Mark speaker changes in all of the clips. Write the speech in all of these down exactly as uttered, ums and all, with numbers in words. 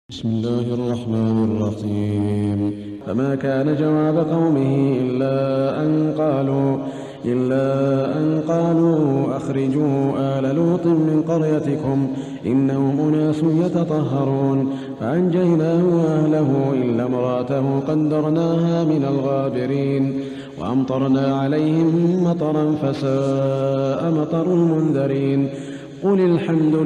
Speaker 1: بسم الله الرحمن الرحيم. فما كان جواب قومه إلا أن قالوا إلا أن قالوا أخرجوا آل لوط من قريتكم إنهم أناس يتطهرون فأنجيناه وأهله إلا امرأته قدرناها من الغابرين وأمطرنا عليهم مطرا فساء مطر المنذرين. قل الحمد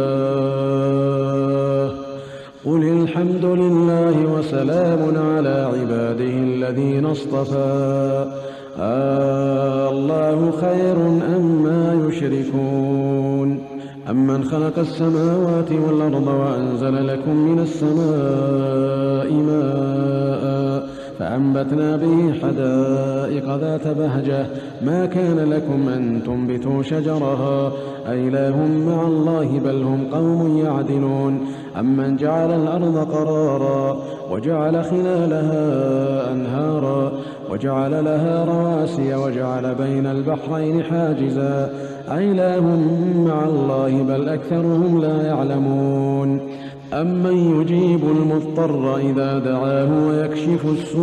Speaker 1: لله قل الحمد لله وسلام على عباده الذين اصطفى آه الله خير أما يشركون. أمن خلق السماوات والأرض وأنزل لكم من السماء ماء فأنبتنا به حدائق ذات بهجة ما كان لكم أن تنبتوا شجرها أإله مع الله بل هم قوم يعدلون. أمن جعل الأرض قرارا وجعل خلالها أنهارا وجعل لها رواسي وجعل بين البحرين حاجزا أإله مع الله بل أكثرهم لا يعلمون. أمن يجيب المضطر إذا دعاه ويكشف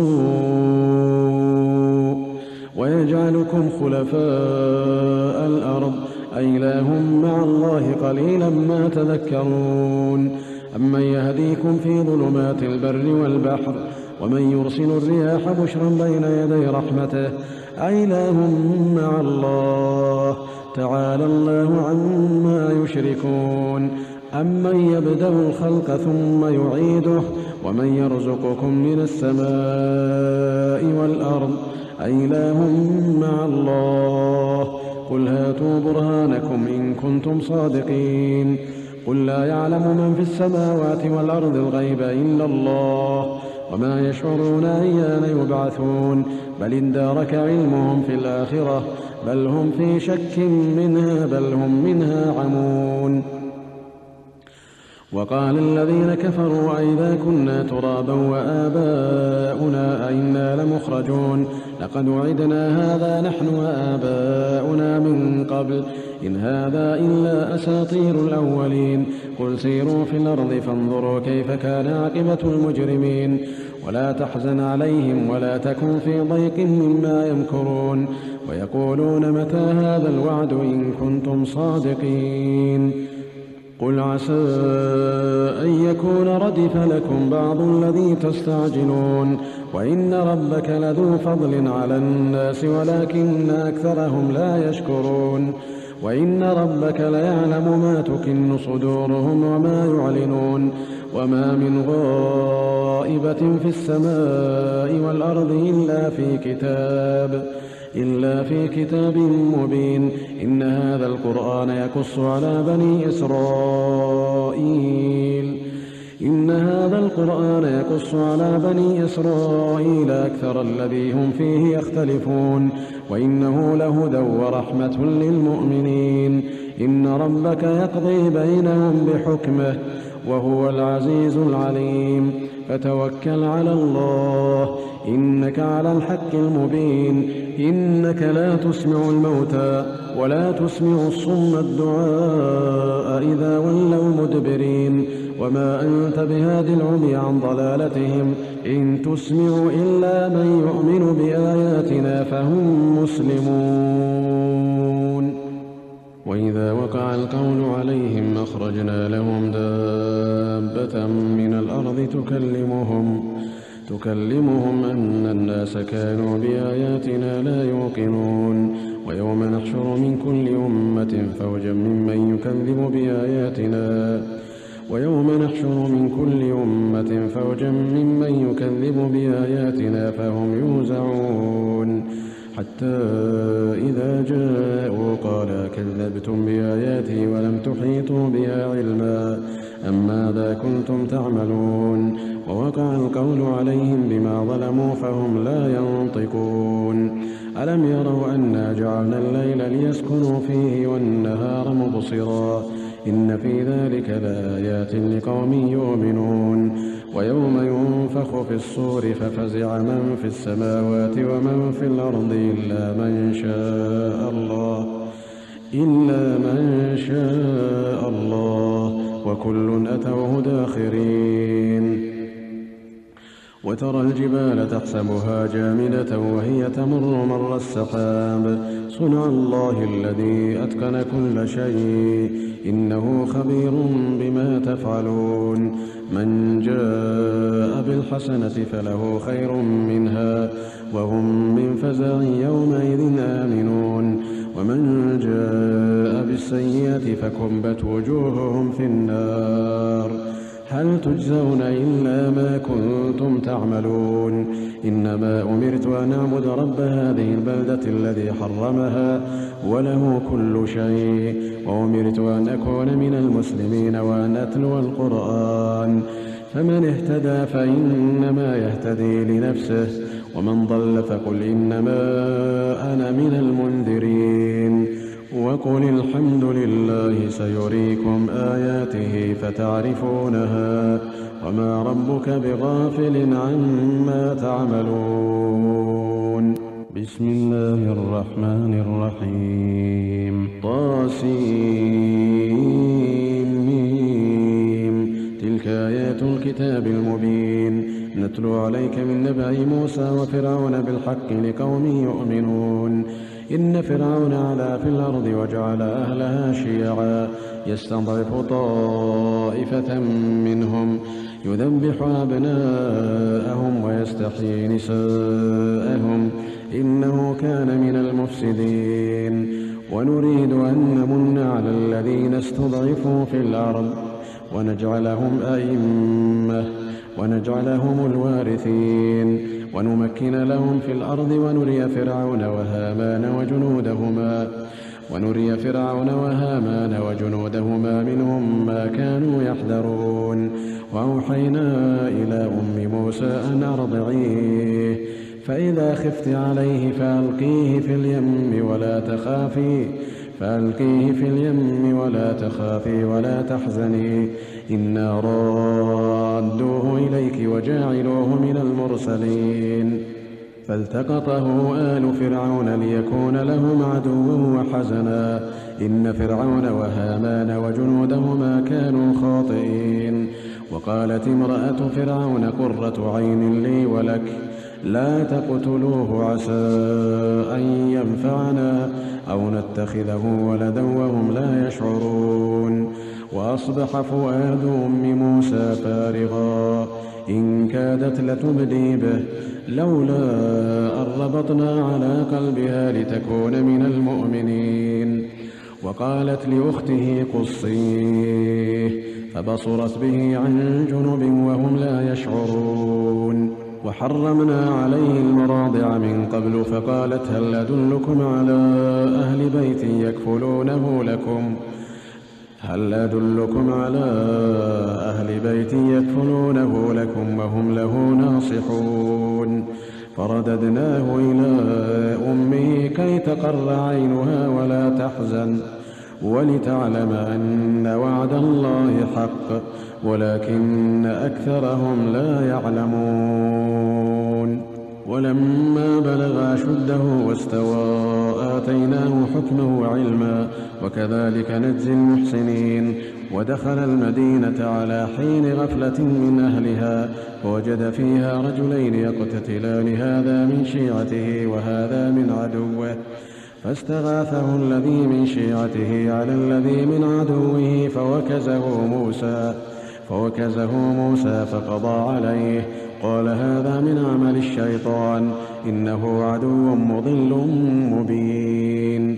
Speaker 1: السوء ويجعلكم خلفاء الأرض أإله مع الله قليلا ما تذكرون. أمن يهديكم في ظلمات البر والبحر ومن يرسل الرياح بشرا بين يدي رحمته أإله مع الله تعالى الله عما يشركون. أمن يبدأ الخلق ثم يعيده ومن يرزقكم من السماء والأرض أإله مع الله قل هاتوا برهانكم إن كنتم صادقين. قل لا يعلم من في السماوات والأرض الغيب إلا الله وما يشعرون أيان يبعثون بل ادارك علمهم في الآخرة بل هم في شك منها بل هم منها عمون. وقال الذين كفروا أئذا كنا ترابا وآباؤنا أئنا لمخرجون لقد وعدنا هذا نحن وآباؤنا من قبل إن هذا إلا أساطير الأولين. قل سيروا في الأرض فانظروا كيف كان عاقبة المجرمين ولا تحزن عليهم ولا تكن في ضيق مما يمكرون ويقولون متى هذا الوعد إن كنتم صادقين. قل عسى أن يكون ردف لكم بعض الذي تستعجلون وإن ربك لذو فضل على الناس ولكن أكثرهم لا يشكرون. وإن ربك ليعلم ما تكن صدورهم وما يعلنون وما من غائبة في السماء والأرض إلا في كتاب إلا في كتاب مبين. إن هذا القرآن يقص على بني إسرائيل إن هذا القرآن يقص على بني إسرائيل أكثر الذي هم فيه يختلفون وإنه لهدى ورحمة للمؤمنين. إن ربك يقضي بينهم بحكمه وهو العزيز العليم. فتوكل على الله إنك على الحق المبين. إنك لا تسمع الموتى ولا تسمع الصم الدعاء إذا ولوا مدبرين وما أنت بهاد العمي عن ضلالتهم إن تسمع إلا من يؤمن بآياتنا فهم مسلمون. وإذا وقع القول عليهم أخرجنا لهم دابة من الأرض تكلمهم تكلمهم أن الناس كانوا بآياتنا لا يوقنون. ويوم نحشر من كل أمة فوجا ممن يكذب بآياتنا ويوم نحشر من كل أمة فوجا ممن يكذب بآياتنا فهم يوزعون حتى إذا جاءوا قال كذبتم بآياتي ولم تحيطوا بها علما أم ماذا كنتم تعملون. ووقع القول عليهم بما ظلموا فهم لا ينطقون. ألم يروا أنا جعلنا الليل ليسكنوا فيه والنهار مبصرا إن في ذلك لآيات لقوم يؤمنون. ويوم ينفخ في الصور ففزع من في السماوات ومن في الأرض إلا من شاء الله إلا من شاء الله وكل أتوه داخرين. وترى الجبال تحسبها جامدة وهي تمر مر السحاب صنع الله الذي أتقن كل شيء إنه خبير بما تفعلون من جاء بالحسنة فله خير منها وهم من فزع يومئذ آمنون ومن جاء بالسيئة فكبت وجوههم في النار هل تجزون إلا ما كنتم تعملون إنما أمرت أن أعبد رب هذه البلدة الذي حرمها وله كل شيء وأمرت أن أكون من المسلمين وأن أتلو القرآن فمن اهتدى فإنما يهتدي لنفسه ومن ضل فقل إنما أنا من المنذرين وقل الحمد لله سيريكم آياته فتعرفونها وما ربك بغافل عما تعملون بسم الله الرحمن الرحيم طاسيم تلك آيات الكتاب المبين نتلو عليك من نبأ موسى وفرعون بالحق لقوم يؤمنون إن فرعون علا في الأرض وجعل أهلها شيعا يستضعف طائفة منهم يذبح أبناءهم ويستحيي نساءهم إنه كان من المفسدين ونريد أن نمن على الذين استضعفوا في الأرض ونجعلهم أئمة ونجعلهم الوارثين ونمكن لهم في الأرض ونري فرعون وهامان وجنودهما ونري فرعون وهامان وجنودهما منهم ما كانوا يحذرون وأوحينا إلى أم موسى أن أرضعيه فإذا خفت عليه فألقيه في اليم ولا تخافي فألقيه في اليم ولا تخافي ولا تحزني إنا رادوه إليك وجاعلوه من المرسلين فالتقطه آل فرعون ليكون لهم عدوا وحزنا إن فرعون وهامان وجنودهما كانوا خاطئين وقالت امرأة فرعون قرة عين لي ولك لا تقتلوه عسى أن ينفعنا أو نتخذه ولدا وهم لا يشعرون وأصبح فؤاد أم موسى فارغا إن كادت لتبدي به لولا أن ربطنا على قلبها لتكون من المؤمنين وقالت لأخته قصيه فبصرت به عن جنب وهم لا يشعرون وحرمنا عليه المراضع من قبل فقالت هل أدلكم على أهل بيت يكفلونه لكم هل أدلكم على أهل بيت يكفلونه لكم وهم له ناصحون فرددناه إلى أمه كي تقر عينها ولا تحزن ولتعلم أن وعد الله حق ولكن أكثرهم لا يعلمون ولما بلغ أشده واستوى آتيناه حكمه وعلما وكذلك نجزي المحسنين ودخل المدينة على حين غفلة من أهلها فوجد فيها رجلين يقتتلان هذا من شيعته وهذا من عدوه فاستغاثه الذي من شيعته على الذي من عدوه فوكزه موسى فوكزه موسى فقضى عليه قال هذا من عمل الشيطان إنه عدو مضل مبين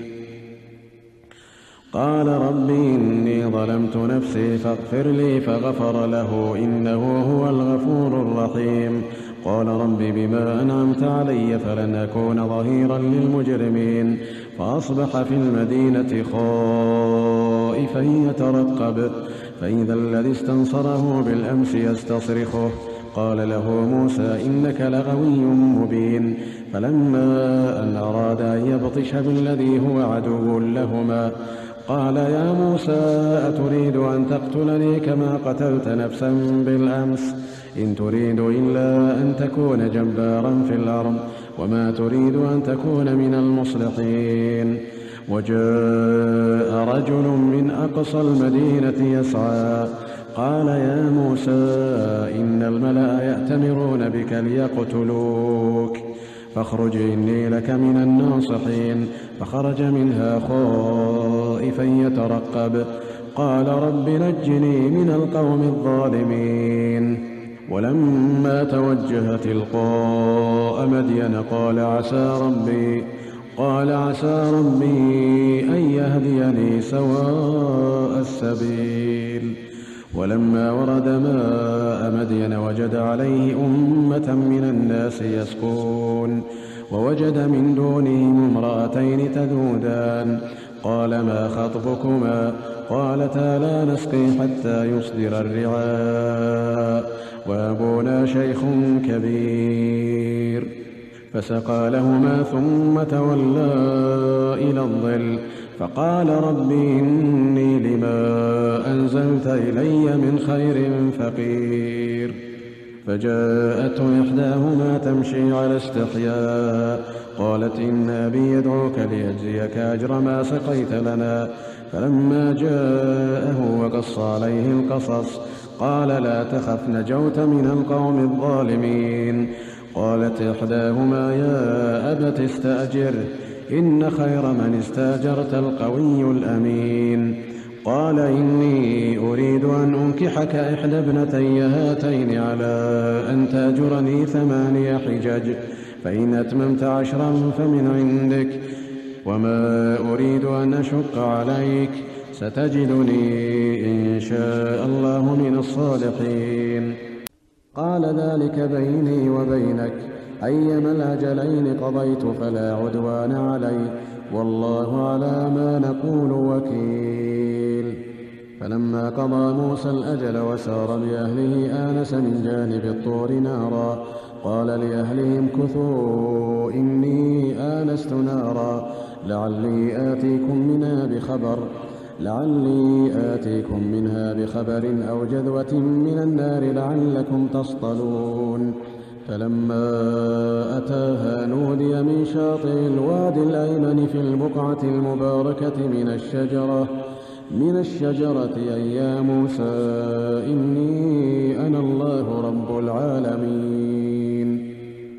Speaker 1: قال رب إني ظلمت نفسي فاغفر لي فغفر له إنه هو الغفور الرحيم قال رب بما أنعمت علي فلن أكون ظهيرا للمجرمين فأصبح في المدينة خائفا يترقب فإذا الذي استنصره بالأمس يستصرخه قال له موسى إنك لغوي مبين فلما أن أراد أن يبطش بالذي هو عدو لهما قال يا موسى أتريد أن تقتلني كما قتلت نفسا بالأمس إن تريد إلا أن تكون جبارا في الأرض وما تريد أن تكون من المصلحين وجاء رجل من أقصى المدينة يسعى قال يا موسى إن الملأ يأتمرون بك ليقتلوك فاخرج إني لك من الناصحين. فخرج منها خائفا يترقب قال رب نجني من القوم الظالمين. ولما توجه تلقاء مدين قال عسى ربي قال عسى ربي أن يهديني سواء السبيل. ولما ورد ماء مدين وجد عليه أمة من الناس يسقون ووجد من دونهم امرأتين تذودان قال ما خطبكما قالتا لا نسقي حتى يصدر الرعاء وأبونا شيخ كبير. فسقى لهما ثم تولى إلى الظل فقال رب إني لما أنزلت إلي من خير فقير. فجاءته إحداهما تمشي على استحياء قالت إن أبي يدعوك ليجزيك أجر ما سقيت لنا. فلما جاءه وقص عليه القصص قال لا تخف نجوت من القوم الظالمين. قالت إحداهما يا أبت استأجر إن خير من استأجرت القوي الأمين. قال إني أريد أن أنكحك إحدى ابنتي هاتين على أن تأجرني ثماني حجج فإن أتممت عشرا فمن عندك وما أريد أن أشق عليك ستجدني إن شاء الله من الصالحين. قال ذلك بيني وبينك أيما الأجلين قضيت فلا عدوان علي والله على ما نقول وكيل. فلما قضى موسى الأجل وسار بأهله آنس من جانب الطور نارا قال لأهلهم كثوا إني آنست نارا لعلي آتيكم منها بخبر لعلي آتيكم منها بخبر أو جذوة من النار لعلكم تصطلون. فلما أتاها نودي من شاطئ الوادي الأيمن في البقعة المباركة من الشجرة من الشجرة أي يا موسى إني أنا الله رب العالمين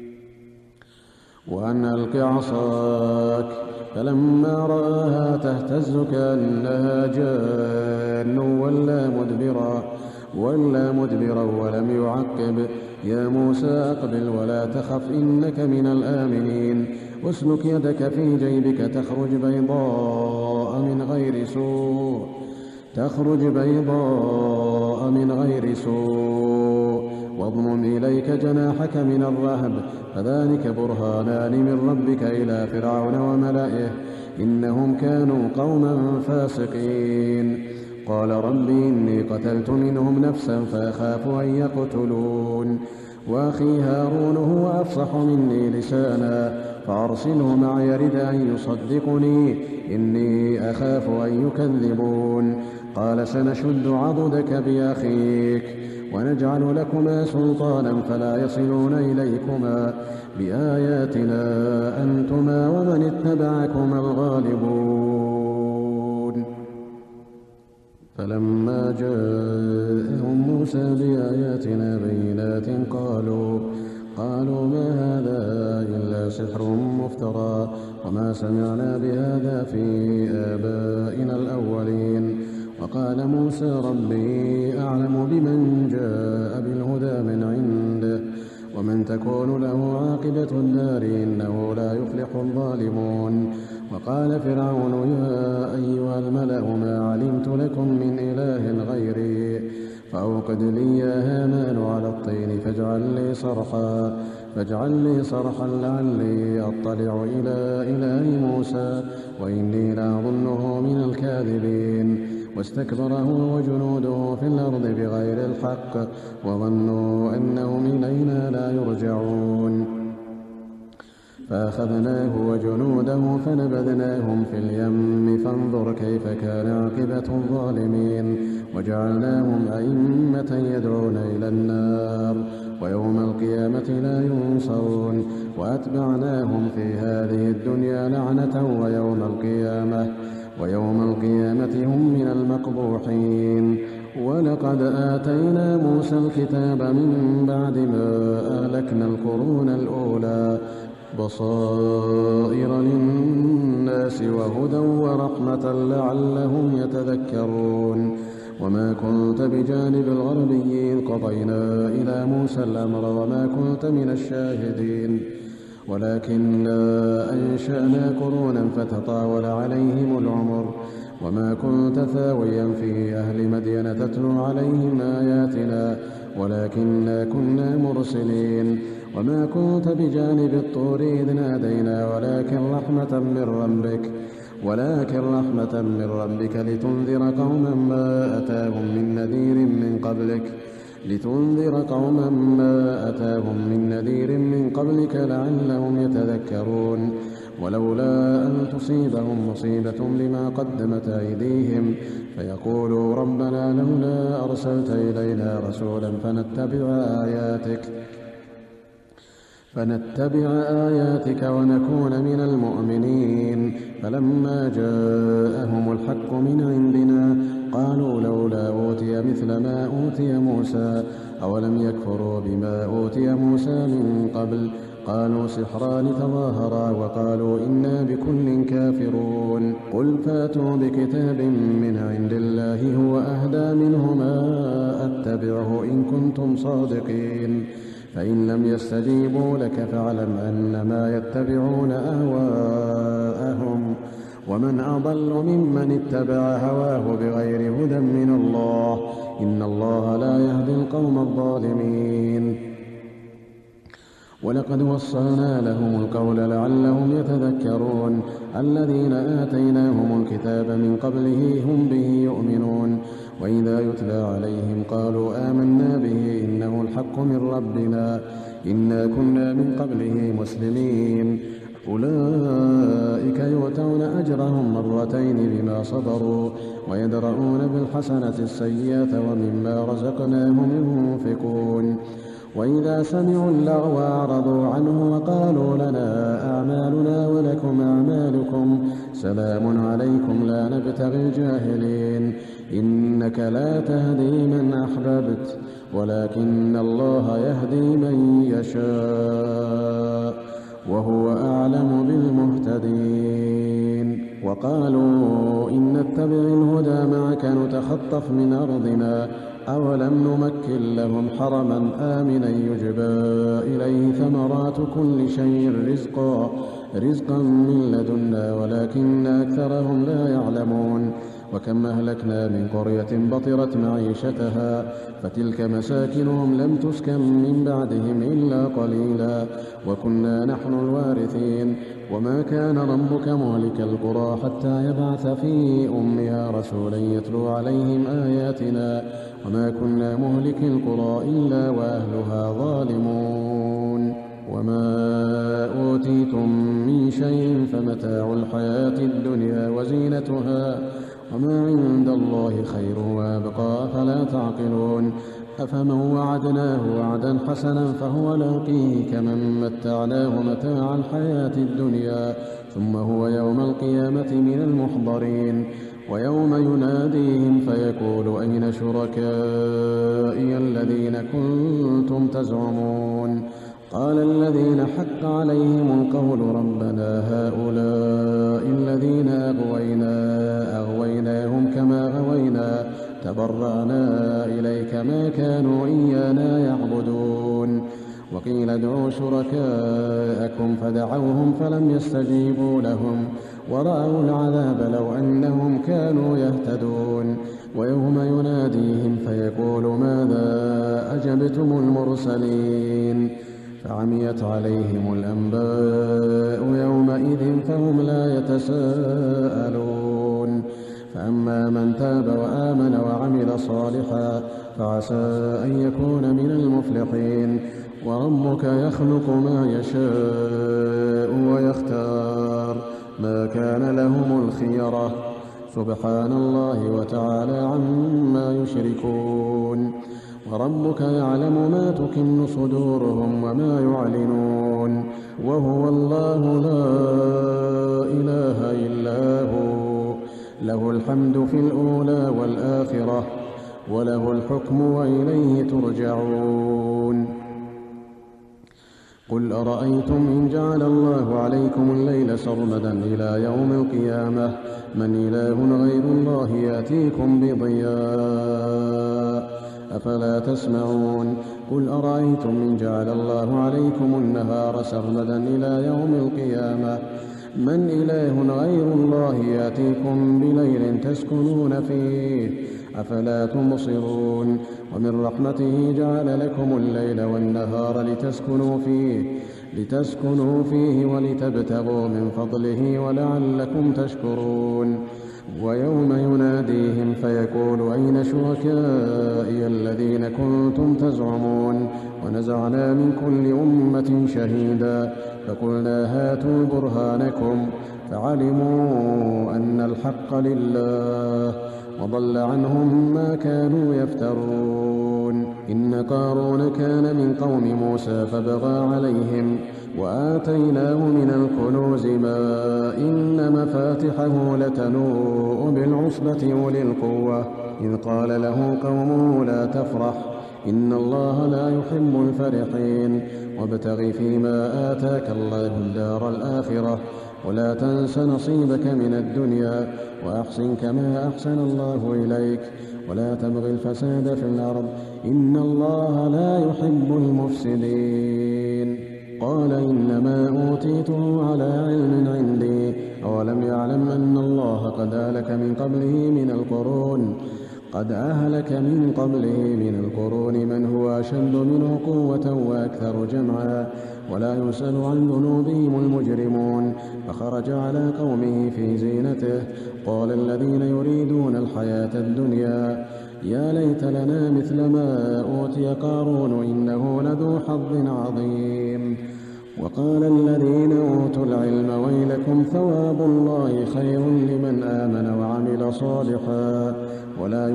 Speaker 1: وأن ألق عصاك. فلما رآها تهتز كأنها جان ولا مدبرا ولا مدبرا ولم يعقب يا موسى أقبل ولا تخف إنك من الآمنين. واسلك يدك في جيبك تخرج بيضاء من غير سوء تخرج بيضاء من غير سوء واضمم إليك جناحك من الرهب فذلك برهانان من ربك إلى فرعون وملئه إنهم كانوا قوما فاسقين. قال رب إني قتلت منهم نفسا فأخاف أن يقتلون وأخي هارون هو أفصح مني لسانا فأرسله معي يرد أن يصدقني إني أخاف أن يكذبون. قال سنشد عضدك بأخيك ونجعل لكما سلطانا فلا يصلون إليكما بآياتنا أنتما ومن اتبعكما الغالبون. فلما جاءهم موسى بآياتنا بينات قالوا قالوا ما هذا إلا سحر مفترى وما سمعنا بهذا في آبائنا الأولين. وقال موسى ربي أعلم بمن جاء بالهدى من عنده ومن تكون له عاقبة الدار إنه لا يفلح الظالمون. وقال فرعون يا أيها الملأ ما علمت لكم من إله غيري فأوقد لي يا هامان على الطين فاجعل لي صرحا فاجعل لي صرحا لعلي أطلع إلى إله موسى وإني لأظنه من الكاذبين. واستكبر هو وجنوده في الأرض بغير الحق وظنوا أنهم إلينا لا يرجعون. فأخذناه وجنوده فنبذناهم في اليم فانظر كيف كان عاقبة الظالمين. وجعلناهم أئمة يدعون إلى النار ويوم القيامة لا ينصرون. وأتبعناهم في هذه الدنيا لعنة ويوم القيامة ويوم القيامة هم من المقبوحين. ولقد آتينا موسى الكتاب من بعد ما أهلكنا القرون الأولى بصائر للناس وهدى ورحمة لعلهم يتذكرون. وما كنت بجانب الغربي إذ قضينا إلى موسى الأمر وما كنت من الشاهدين ولكننا أنشأنا قرونا فتطاول عليهم العمر وما كنت ثاويا في أهل مدين تتلو عليهم آياتنا ولكننا كنا مرسلين. وما كنت بجانب الطور إذ نادينا ولكن رحمة من ربك ولكن رحمة من ربك لتنذر قوما ما أتاهم من نذير من قبلك لتنذر قوما ما أتاهم من نذير من قبلك لعلهم يتذكرون. ولولا أن تصيبهم مصيبة بما قدمت أيديهم فيقولوا ربنا لولا أرسلت إلينا رسولا فنتبع آياتك فنتبع آياتك ونكون من المؤمنين. فلما جاءهم الحق من عندنا قالوا لولا أوتي مثل ما أوتي موسى أولم يكفروا بما أوتي موسى من قبل قالوا سحران تظاهرا وقالوا إنا بكل كافرون. قل فاتوا بكتاب من عند الله هو أهدى منهما أتبعه إن كنتم صادقين فإن لم يستجيبوا لك فاعلم أنما يتبعون أهواءهم ومن أضل ممن اتبع هواه بغير هدى من الله إن الله لا يهدي القوم الظالمين. ولقد وصلنا لهم القول لعلهم يتذكرون. الذين آتيناهم الكتاب من قبله هم به يؤمنون وإذا يتلى عليهم قالوا آمنا به إنه الحق من ربنا إنا كنا من قبله مسلمين. أولئك يؤتون أجرهم مرتين بما صبروا ويدرؤون بالحسنة السيئة ومما رزقناهم ينفقون. وإذا سمعوا اللغو أعرضوا عنه وقالوا لنا أعمالنا ولكم أعمالكم سلام عليكم لا نبتغي الجاهلين إنك لا تهدي من أحببت ولكن الله يهدي من يشاء وهو أعلم بالمهتدين. وقالوا إن نتبع الهدى معك نتخطف من أرضنا أولم نمكن لهم حرما آمنا يجبى إليه ثمرات كل شيء رزقا رزقا من لدنا ولكن أكثرهم لا يعلمون. وكم أهلكنا من قرية بطرت معيشتها فتلك مساكنهم لم تسكن من بعدهم إلا قليلا وكنا نحن الوارثين. وما كان ربك مهلك القرى حتى يبعث في أمها رسولا يتلو عليهم آياتنا وما كنا مهلك القرى إلا وأهلها ظالمون. وما أوتيتم من شيء فمتاع الحياة الدنيا وزينتها وما عند الله خير وابقى فلا تعقلون. أفمن وعدناه وعدا حسنا فهو لاقيه كمن متعناه متاع الحياة الدنيا ثم هو يوم القيامة من المحضرين. ويوم يناديهم فيقول أين شركائي الذين كنتم تزعمون قال الذين حق عليهم القول ربنا هؤلاء الذين أغوينا أغويناهم كما غوينا تبرأنا إليك ما كانوا إيانا يعبدون. وقيل ادعوا شركاءكم فدعوهم فلم يستجيبوا لهم ورأوا العذاب لو أنهم كانوا يهتدون. ويوم يناديهم فيقول ماذا أجبتم المرسلين فعميت عليهم الأنباء يومئذ فهم لا يتساءلون. فأما من تاب وآمن وعمل صالحا فعسى أن يكون من المفلحين. وربك يخلق ما يشاء ويختار ما كان لهم الخيرة سبحان الله وتعالى عما يشركون. وربك يعلم ما تكن صدورهم وما يعلنون وهو الله لا إله إلا هو له الحمد في الأولى والآخرة وله الحكم وإليه ترجعون. قل أرأيتم إن جعل الله عليكم الليل سرمدا إلى يوم القيامة من إله غير الله يأتيكم بضياء أفلا تسمعون. قل أرأيتم إن جعل الله عليكم النهار سرمدا إلى يوم القيامة من إله غير الله يأتيكم بليل تسكنون فيه أفلا تبصرون. ومن رحمته جعل لكم الليل والنهار لتسكنوا فيه لتسكنوا فيه ولتبتغوا من فضله ولعلكم تشكرون. ويوم يناديهم فيقول أين شركائي الذين كنتم تزعمون ونزعنا من كل أمة شهيدا فقلنا هاتوا برهانكم فعلموا أن الحق لله وضل عنهم ما كانوا يفترون. إن قارون كان من قوم موسى فبغى عليهم وآتيناه من الكنوز ما إن مفاتحه لتنوء بالعصبة أولي القوة إذ قال له قومه لا تفرح إن الله لا يحب الفرحين وابتغ فيما آتاك الله الدار الآخرة ولا تنس نصيبك من الدنيا وأحسن كما أحسن الله إليك ولا تبغ الفساد في الأرض إن الله لا يحب المفسدين. قال إنما أوتيته على علم عندي أولم يعلم أن الله قد أهلك من قبله من القرون قد أهلك من قبله من القرون من هو أشد منه قوة وأكثر جمعا ولا يسأل عن ذنوبهم المجرمون. فخرج على قومه في زينته قال الذين يريدون الحياة الدنيا يا ليت لنا مثل ما أوتي قارون إنه لذو حظ عظيم. وقال الذين أوتوا العلم ويلكم ثواب الله خير لمن آمن وعمل صالحا ولا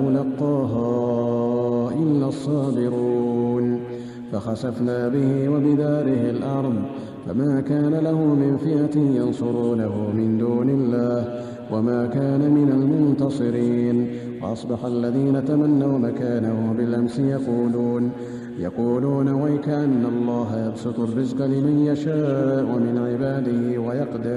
Speaker 1: يلقاها إلا الصابرون. فخسفنا به وبداره الأرض فما كان له من فئة ينصرونه من دون الله وما كان من المنتصرين. وأصبح الذين تمنوا مكانه بالأمس يقولون يقولون ويكأن الله يبسط الرزق لمن يشاء من عباده ويقدر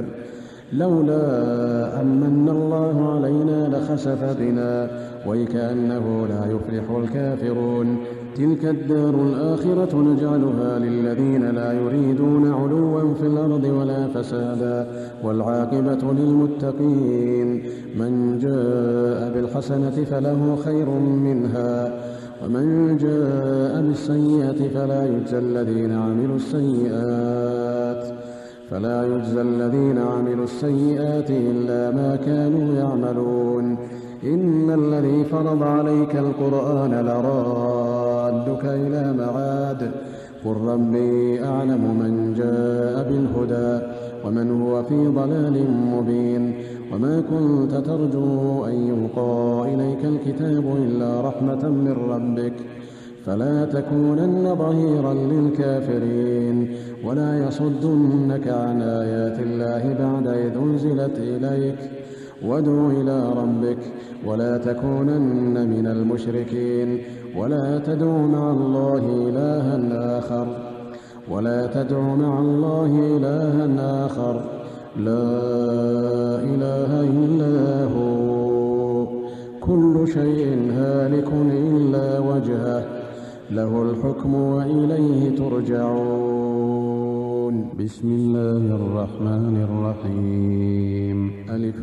Speaker 1: لولا أمن الله علينا لخسف بنا ويكأنه لا يفلح الكافرون. تلك الدار الآخرة نجعلها للذين لا يريدون علوا في الأرض ولا فسادا والعاقبة للمتقين. من جاء بالحسنة فله خير منها ومن جاء بالسيئة فلا يجزى الذين عملوا السيئات فلا يجزى الذين عملوا السيئات إلا ما كانوا يعملون. إن الذي فرض عليك القرآن لرادك إلى معاد قل ربي أعلم من جاء بالهدى ومن هو في ضلال مبين. وما كنت ترجو أن يلقى إليك الكتاب إلا رحمة من ربك فلا تكونن ظهيرا للكافرين ولا يصدنك عن آيات الله بعد إذ أنزلت إليك وادع إلى ربك ولا تكونن من المشركين ولا تدع مع الله إلها آخر ولا تدع مع الله إلها آخر لا إله إلا هو كل شيء هالك إلا وجهه له الحكم وإليه ترجعون. بسم الله الرحمن الرحيم ألف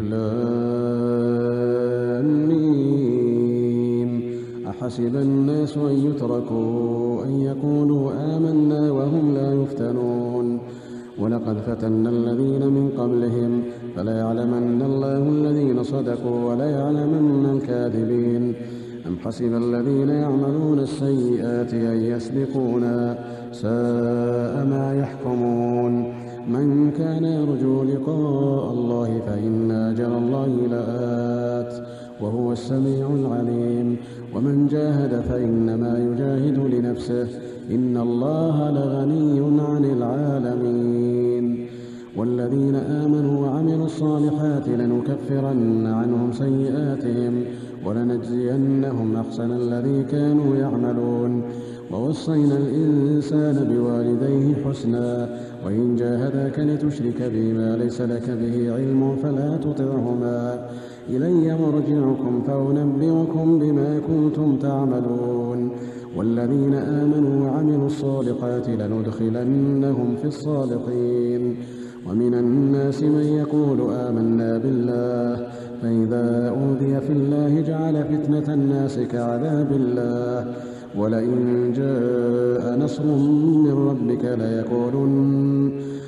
Speaker 1: لام ميم أحسب الناس أن يتركوا أن يقولوا آمنا وهم لا يفتنون ولقد فتنا الذين من قبلهم فليعلمن الله الذين صدقوا وليعلمن الكاذبين. أم حسب الذين يعملون السيئات أن يسبقونا ساء ما يحكمون. من كان يرجو لقاء الله فإن أجل الله لآت وهو السميع العليم. ومن جاهد فإنما يجاهد لنفسه إن الله لغني عن العالمين. والذين آمنوا وعملوا الصالحات لنكفرن عنهم سيئاتهم ولنجزينهم أحسن الذي كانوا يعملون. ووصينا الإنسان بوالديه حسنا وإن جاهداك لتشرك بي ما ليس لك به علم فلا تطعهما إلي مرجعكم فأنبئكم بما كنتم تعملون. والذين آمنوا وعملوا الصالحات لندخلنهم في الصالحين. ومن الناس من يقول آمنا بالله فإذا أوذي في الله جعل فتنة الناس كعذاب الله ولئن جاء نصر من ربك ليقولن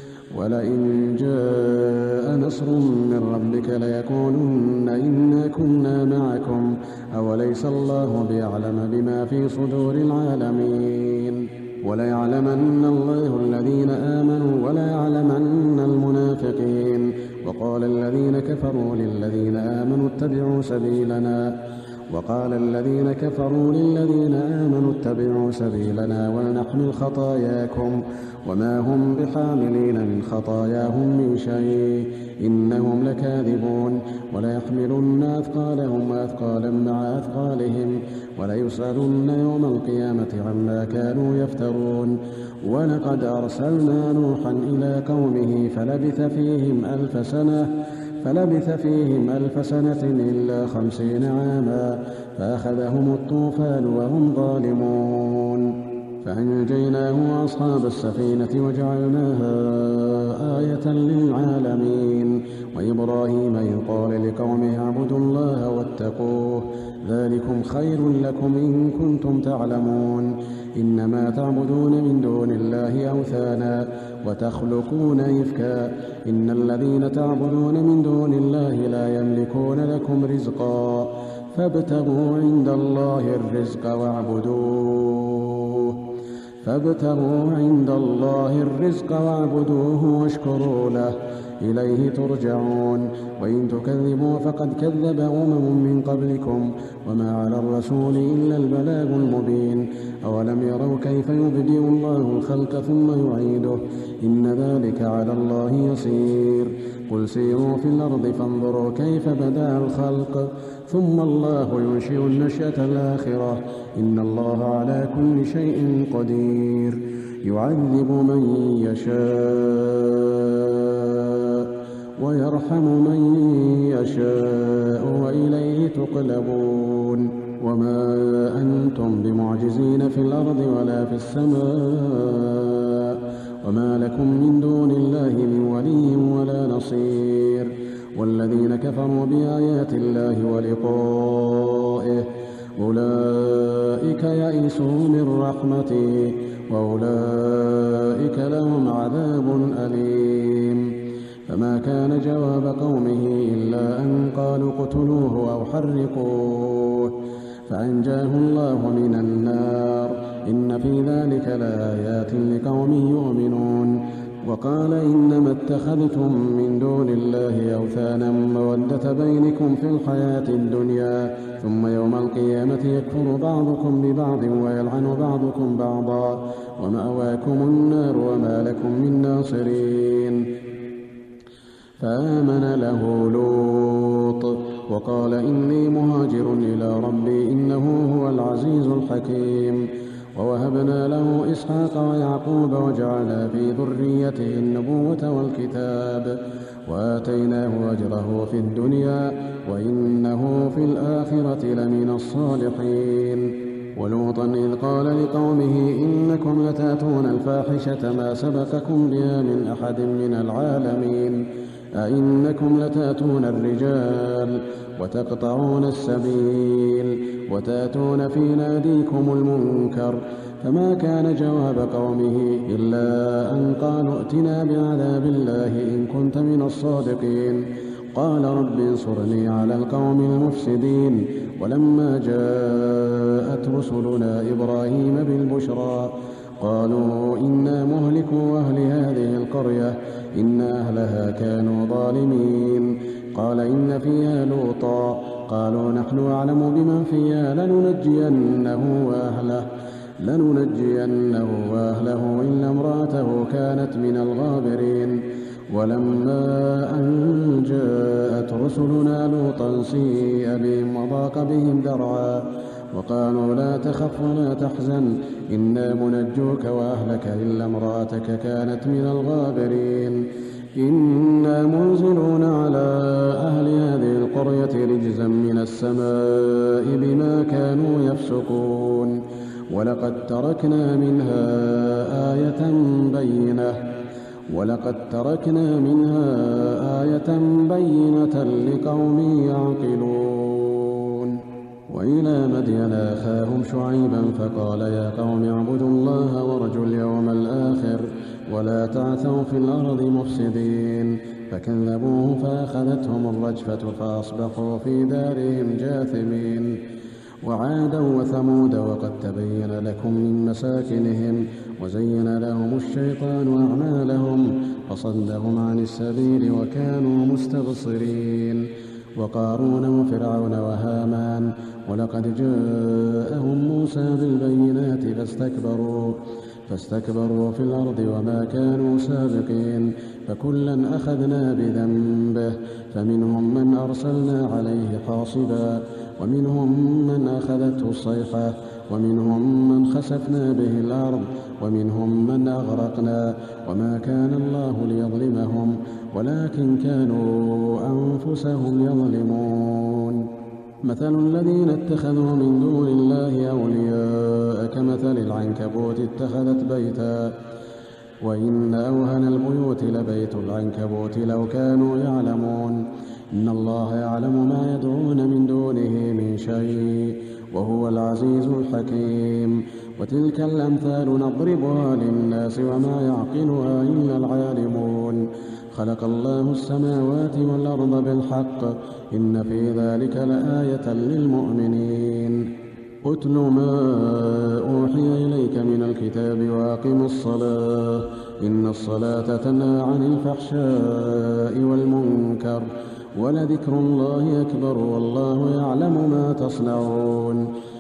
Speaker 1: ولئن جاء نصر من ربك ليقولن إنا كنا معكم أوليس الله بيعلم بما في صدور العالمين. وليعلمن الله الذين آمنوا وليعلمن المنافقين. وقال الذين كفروا للذين آمنوا اتبعوا سبيلنا وقال الذين كفروا للذين آمنوا اتبعوا سبيلنا ولنحمل خطاياكم وما هم بحاملين من خطاياهم من شيء إنهم لكاذبون. وليحملن أثقالهم وأثقالا مع أثقالهم وليسألن يوم القيامة عما كانوا يفترون. ولقد أرسلنا نوحا إلى قومه فلبث فيهم ألف سنة فلبث فيهم ألف سنة إلا خمسين عاما فأخذهم الطوفان وهم ظالمون فأنجيناه وأصحاب السفينة وجعلناها آية للعالمين. وإبراهيم إذ قال لقومه اعبدوا الله واتقوه ذلكم خير لكم إن كنتم تعلمون. إنما تعبدون من دون الله أوثانا وتخلقون إفكا إن الذين تعبدون من دون الله لا يملكون لكم رزقا فابتغوا عند الله الرزق واعبدوه فابتغوا عند الله الرزق واعبدوه واشكروا له إليه ترجعون. وإن تكذبوا فقد كذب أمم من قبلكم وما على الرسول إلا البلاغ المبين. أولم يروا كيف يبدئ الله الخلق ثم يعيده إن ذلك على الله يسير. قل سيروا في الأرض فانظروا كيف بدأ الخلق ثم الله ينشئ النشأة الآخرة إن الله على كل شيء قدير. يعذب من يشاء ويرحم من يشاء وإليه تقلبون. وما أنتم بمعجزين في الأرض ولا في السماء وما لكم من دون الله من ولي ولا نصير. والذين كفروا بآيات الله ولقائه أولئك يئسوا من رحمته وأولئك لهم عذاب أليم. فما كان جواب قومه إلا أن قالوا اقتلوه أو حرقوه فأنجاه الله من النار إن في ذلك لآيات لقوم يؤمنون. وقال إنما اتخذتم من دون الله أوثانا مودة بينكم في الحياة الدنيا ثم يوم القيامة يكفر بعضكم ببعض ويلعن بعضكم بعضا ومأواكم النار وما لكم من ناصرين. فآمن له لوط وقال إني مهاجر إلى ربي إنه هو العزيز الحكيم. ووهبنا له إسحاق ويعقوب وجعلنا في ذريته النبوة والكتاب وآتيناه أجره في الدنيا وإنه في الآخرة لمن الصالحين. ولوطا إذ قال لقومه إنكم لتأتون الفاحشة ما سبقكم بها من أحد من العالمين أئنكم لتأتون الرجال وتقطعون السبيل وتأتون في ناديكم المنكر. فما كان جواب قومه إلا أن قالوا ائتنا بعذاب الله إن كنت من الصادقين. قال رب انصرني على القوم المفسدين. ولما جاءت رسلنا إبراهيم بالبشرى قالوا إنا مهلكو أهل هذه القرية إن أهلها كانوا ظالمين. قال إن فيها لوطا قالوا نحن أعلم بمن فيها لننجينه وأهله لننجينه وأهله إلا امرأته كانت من الغابرين. ولما أن جاءت رسلنا لوطا سيء بهم وضاق بهم ذرعا وقالوا لا تخف ولا تحزن إنا منجوك وأهلك إلا امرأتك كانت من الغابرين إنا منزلون على أهل هذه القرية رجزا من السماء بما كانوا يفسقون ولقد تركنا منها آية بينة ولقد تركنا منها آية بينة لقوم يعقلون وإلى مدين أخاهم شعيبا فقال يا قوم اعبدوا الله وارجوا اليوم الآخر ولا تعثوا في الأرض مفسدين فكذبوه فأخذتهم الرجفة فأصبحوا في دارهم جاثمين وعادا وثمود وقد تبين لكم من مساكنهم وزين لهم الشيطان أعمالهم فصدهم عن السبيل وكانوا مستبصرين وقارون وفرعون وهامان ولقد جاءهم موسى بالبينات فاستكبروا فاستكبروا في الأرض وما كانوا سابقين فكلا أخذنا بذنبه فمنهم من أرسلنا عليه حاصبا ومنهم من أخذته الصيحة ومنهم من خسفنا به الأرض ومنهم من أغرقنا وما كان الله ليظلمهم ولكن كانوا أنفسهم يظلمون مثل الذين اتخذوا من دون الله أولياء كمثل العنكبوت اتخذت بيتا وإن أوهن البيوت لبيت العنكبوت لو كانوا يعلمون إن الله يعلم ما يدعون من دونه من شيء وهو العزيز الحكيم وتلك الأمثال نضربها للناس وما يعقلها إلا العالمون خلق الله السماوات والأرض بالحق إن في ذلك لآية للمؤمنين أتل ما أوحي إليك من الكتاب وأقم الصلاة إن الصلاة تنهى عن الفحشاء والمنكر ولذكر الله أكبر والله يعلم ما تصنعون